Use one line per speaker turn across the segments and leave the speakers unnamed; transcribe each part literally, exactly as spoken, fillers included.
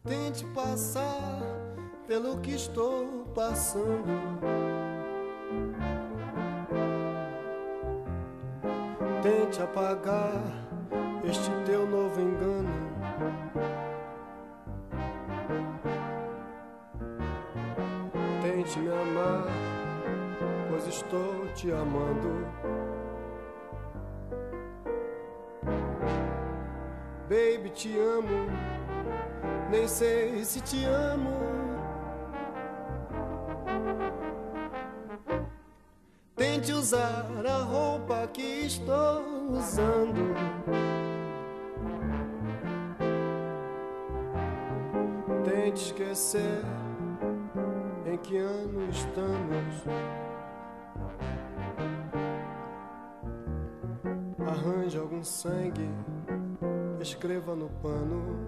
Tente passar pelo que estou passando. Tente apagar este teu novo engano. Tente me amar, pois estou te amando. Baby, te amo, nem sei se te amo. Tente usar a roupa que estou usando. Tente esquecer em que ano estamos. Arranje algum sangue, escreva no pano.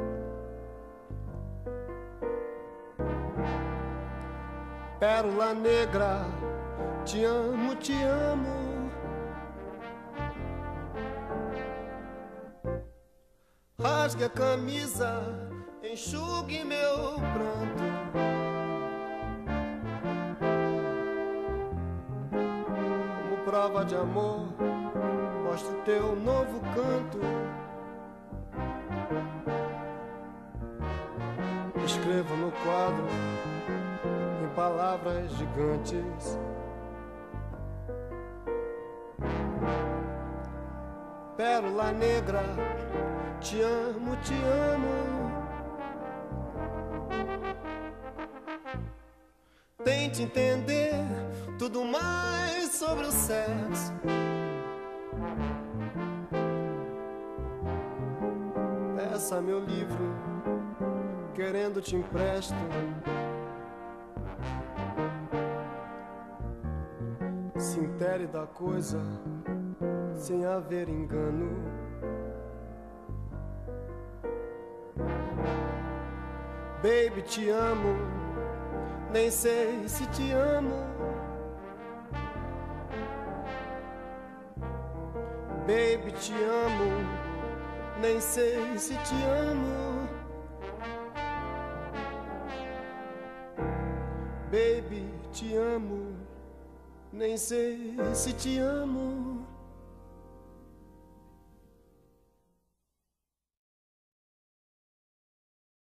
Pérola negra, te amo, te amo. Rasgue a camisa, enxugue meu pranto. Como prova de amor, mostre teu novo canto. Escreva no quadro em palavras gigantes. Pérola negra, te amo, te amo. Tente entender tudo mais sobre o sexo. Peça meu livro, querendo te empresto. Se intere da coisa sem haver engano. Baby, te amo, nem sei se te amo. Baby, te amo, nem sei se te amo. Baby, te amo, nem sei se te amo.